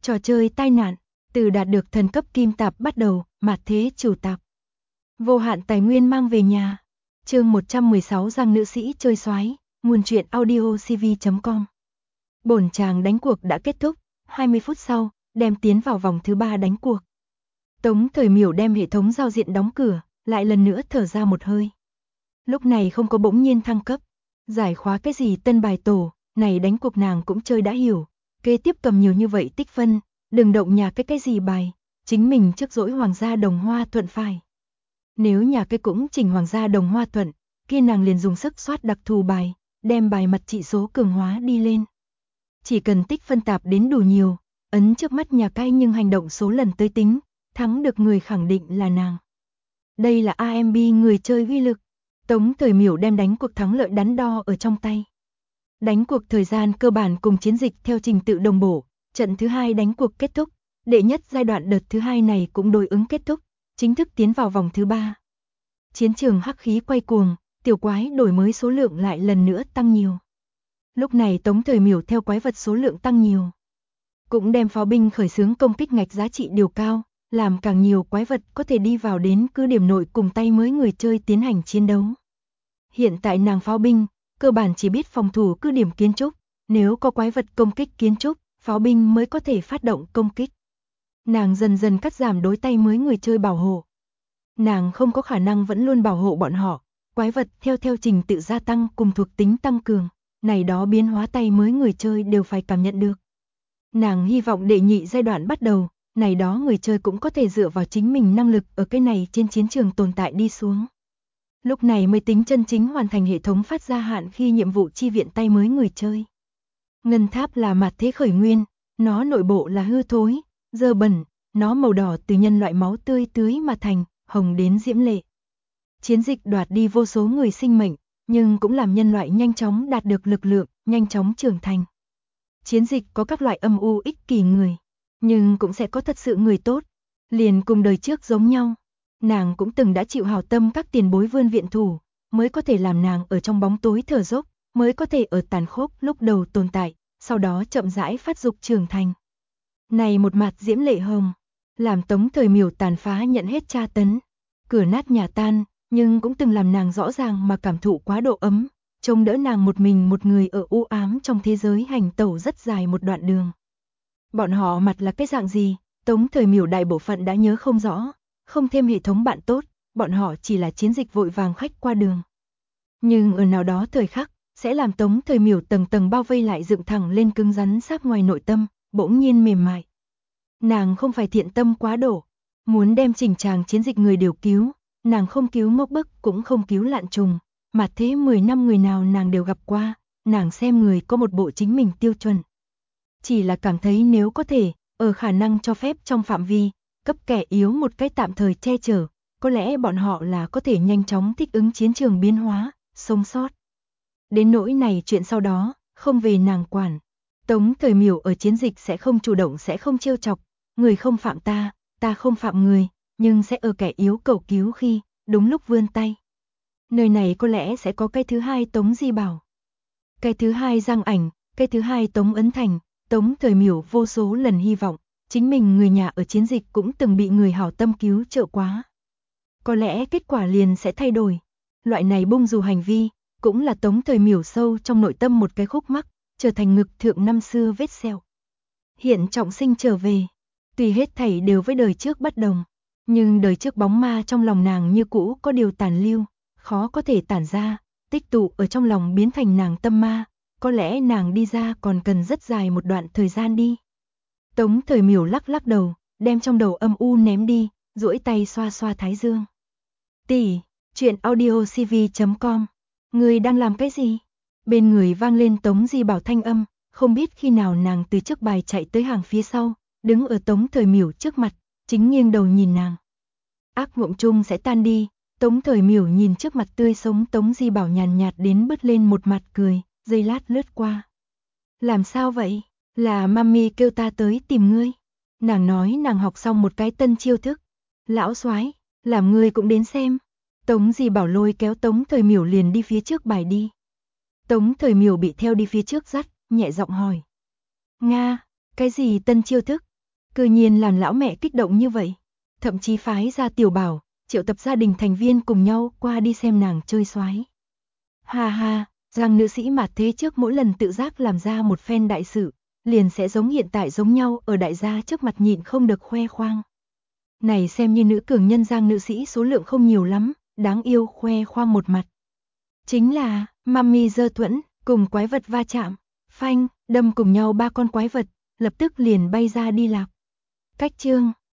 Trò chơi tai nạn, từ đạt được thần cấp kim tạp bắt đầu, mạt thế chủ tạp. Vô hạn tài nguyên mang về nhà. Chương 116 rằng nữ sĩ chơi soái, nguồn truyện audio cv.com. Bổn chàng đánh cuộc đã kết thúc, 20 phút sau, đem tiến vào vòng thứ 3 đánh cuộc. Tống Thời Miểu đem hệ thống giao diện đóng cửa, lại lần nữa thở ra một hơi. Lúc này không có bỗng nhiên thăng cấp, giải khóa cái gì tân bài tổ, này đánh cuộc nàng cũng chơi đã hiểu, kế tiếp cầm nhiều như vậy tích phân, đừng động nhà cái gì bài, chính mình trước dỗi hoàng gia Đồng Hoa Thuận phải. Nếu nhà cái cũng chỉnh hoàng gia Đồng Hoa Thuận, kia nàng liền dùng sức soát đặc thù bài, đem bài mặt trị số cường hóa đi lên. Chỉ cần tích phân tạp đến đủ nhiều, ấn trước mắt nhà cái nhưng hành động số lần tới tính, thắng được người khẳng định là nàng. Đây là AMB người chơi uy lực. Tống Thời Miểu đem đánh cuộc thắng lợi đắn đo ở trong tay. Đánh cuộc thời gian cơ bản cùng chiến dịch theo trình tự đồng bộ, trận thứ 2 đánh cuộc kết thúc, đệ nhất giai đoạn đợt thứ 2 này cũng đối ứng kết thúc, chính thức tiến vào vòng thứ 3. Chiến trường hắc khí quay cuồng, tiểu quái đổi mới số lượng lại lần nữa tăng nhiều. Lúc này Tống Thời Miểu theo quái vật số lượng tăng nhiều, cũng đem pháo binh khởi xướng công kích ngạch giá trị điều cao, làm càng nhiều quái vật có thể đi vào đến cứ điểm nội cùng tay mới người chơi tiến hành chiến đấu. Hiện tại nàng pháo binh, cơ bản chỉ biết phòng thủ cứ điểm kiến trúc, nếu có quái vật công kích kiến trúc, pháo binh mới có thể phát động công kích. Nàng dần dần cắt giảm đối tay mới người chơi bảo hộ. Nàng không có khả năng vẫn luôn bảo hộ bọn họ, quái vật theo trình tự gia tăng cùng thuộc tính tăng cường, này đó biến hóa tay mới người chơi đều phải cảm nhận được. Nàng hy vọng đệ nhị giai đoạn bắt đầu, này đó người chơi cũng có thể dựa vào chính mình năng lực ở cái này trên chiến trường tồn tại đi xuống. Lúc này mới tính chân chính hoàn thành hệ thống phát ra hạn khi nhiệm vụ chi viện tay mới người chơi. Ngân tháp là mạt thế khởi nguyên, nó nội bộ là hư thối, dơ bẩn, nó màu đỏ từ nhân loại máu tươi tưới mà thành, hồng đến diễm lệ. Chiến dịch đoạt đi vô số người sinh mệnh, nhưng cũng làm nhân loại nhanh chóng đạt được lực lượng, nhanh chóng trưởng thành. Chiến dịch có các loại âm u ích kỷ người, nhưng cũng sẽ có thật sự người tốt, liền cùng đời trước giống nhau. Nàng cũng từng đã chịu hảo tâm các tiền bối vươn viện thủ, mới có thể làm nàng ở trong bóng tối thở dốc, mới có thể ở tàn khốc lúc đầu tồn tại, sau đó chậm rãi phát dục trưởng thành. Này một mặt diễm lệ hồng, làm Tống Thời Miểu tàn phá nhận hết tra tấn, cửa nát nhà tan, nhưng cũng từng làm nàng rõ ràng mà cảm thụ quá độ ấm, trông đỡ nàng một mình một người ở u ám trong thế giới hành tẩu rất dài một đoạn đường. Bọn họ mặt là cái dạng gì, Tống Thời Miểu đại bộ phận đã nhớ không rõ, không thêm hệ thống bạn tốt, bọn họ chỉ là chiến dịch vội vàng khách qua đường. Nhưng ở nào đó thời khắc, sẽ làm Tống Thời Miểu tầng tầng bao vây lại dựng thẳng lên cứng rắn sát ngoài nội tâm, bỗng nhiên mềm mại. Nàng không phải thiện tâm quá độ, muốn đem chỉnh tràng chiến dịch người đều cứu, nàng không cứu ngốc bức cũng không cứu lạn trùng, mà thế 10 năm người nào nàng đều gặp qua, nàng xem người có một bộ chính mình tiêu chuẩn. Chỉ là cảm thấy nếu có thể, ở khả năng cho phép trong phạm vi, cấp kẻ yếu một cái tạm thời che chở, có lẽ bọn họ là có thể nhanh chóng thích ứng chiến trường biến hóa, sống sót. Đến nỗi này chuyện sau đó, không về nàng quản. Tống Thời Miểu ở chiến dịch sẽ không chủ động sẽ không trêu chọc, người không phạm ta, ta không phạm người, nhưng sẽ ở kẻ yếu cầu cứu khi, đúng lúc vươn tay. Nơi này có lẽ sẽ có cái thứ hai Tống Di Bảo. Cái thứ hai Giang Ảnh, cái thứ hai Tống Ấn Thành. Tống Thời Miểu vô số lần hy vọng, chính mình người nhà ở chiến dịch cũng từng bị người hảo tâm cứu trợ quá. Có lẽ kết quả liền sẽ thay đổi. Loại này bung dù hành vi, cũng là Tống Thời Miểu sâu trong nội tâm một cái khúc mắc, trở thành ngực thượng năm xưa vết sẹo. Hiện trọng sinh trở về, tuy hết thảy đều với đời trước bất đồng, nhưng đời trước bóng ma trong lòng nàng như cũ có điều tàn lưu, khó có thể tản ra, tích tụ ở trong lòng biến thành nàng tâm ma. Có lẽ nàng đi ra còn cần rất dài một đoạn thời gian đi. Tống Thời Miểu lắc lắc đầu, đem trong đầu âm u ném đi, duỗi tay xoa xoa thái dương. Tỷ, chuyện audio cv.com. Người đang làm cái gì? Bên người vang lên Tống Di Bảo thanh âm, không biết khi nào nàng từ trước bài chạy tới hàng phía sau, đứng ở Tống Thời Miểu trước mặt, chính nghiêng đầu nhìn nàng. Ác mộng chung sẽ tan đi, Tống Thời Miểu nhìn trước mặt tươi sống Tống Di Bảo nhàn nhạt đến bứt lên một mặt cười. Giây lát lướt qua. Làm sao vậy? Là mami kêu ta tới tìm ngươi. Nàng nói nàng học xong một cái tân chiêu thức. Lão soái, làm ngươi cũng đến xem. Tống Di Bảo lôi kéo Tống Thời Miểu liền đi phía trước bài đi. Tống Thời Miểu bị theo đi phía trước dắt, nhẹ giọng hỏi. Nga, cái gì tân chiêu thức? Cư nhiên làm lão mẹ kích động như vậy. Thậm chí phái ra Tiểu Bảo, triệu tập gia đình thành viên cùng nhau qua đi xem nàng chơi xoái. Ha ha, Giang nữ sĩ mặt thế trước mỗi lần tự giác làm ra một phen đại sự, liền sẽ giống hiện tại giống nhau ở đại gia trước mặt nhịn không được khoe khoang. Này xem như nữ cường nhân Giang nữ sĩ số lượng không nhiều lắm, đáng yêu khoe khoang một mặt. Chính là, mami giơ thuẫn, cùng quái vật va chạm, phanh, đâm cùng nhau 3 con quái vật, lập tức liền bay ra đi lạc. Cách chương